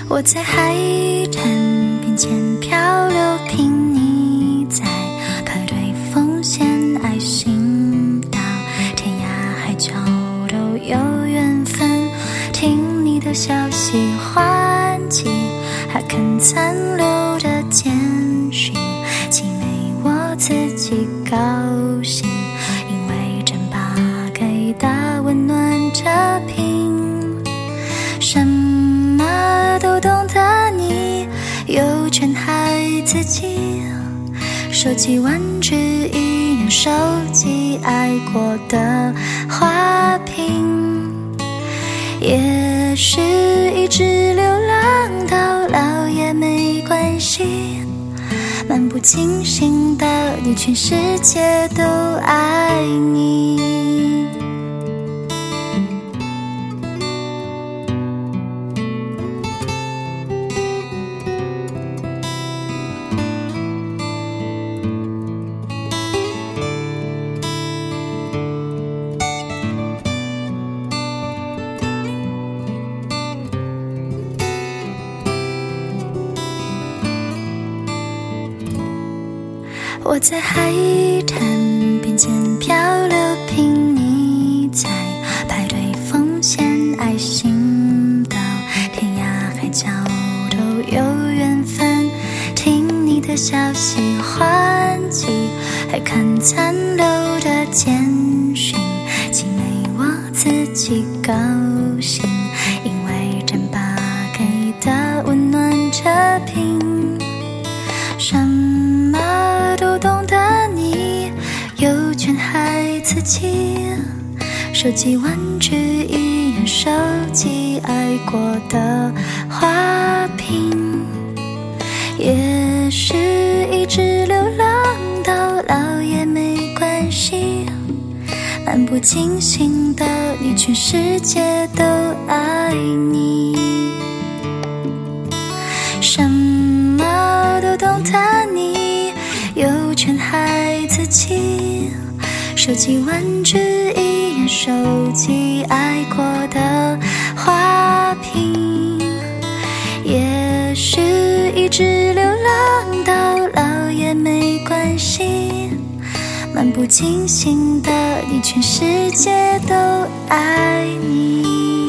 我在海滩边间漂流，凭你在排队奉献爱心，到天涯海角都有缘分。听你的消息唤起还肯残留的简讯，既没我自己高兴，因为真把给的温暖遮屏。什么都懂得你，有权害自己，收集玩具一样收集爱过的花瓶。也许一直流浪到老也没关系，漫不经心的你，全世界都爱你。我在海滩边间漂流，凭你在排队奉献爱心，到天涯海角都有缘分。听你的消息唤起还看残留的简讯，既没我自己高兴，因为真把给的温暖遮屏。什么都懂得你，有权害自己，收集玩具一样收集爱过的花瓶。也许一直流浪到老也没关系，漫不经心的你，全世界都爱你。什么都懂得你，有权害自己，收集玩具一样收集爱过的花瓶。也许一直流浪到老也没关系，漫不经心的你，全世界都爱你。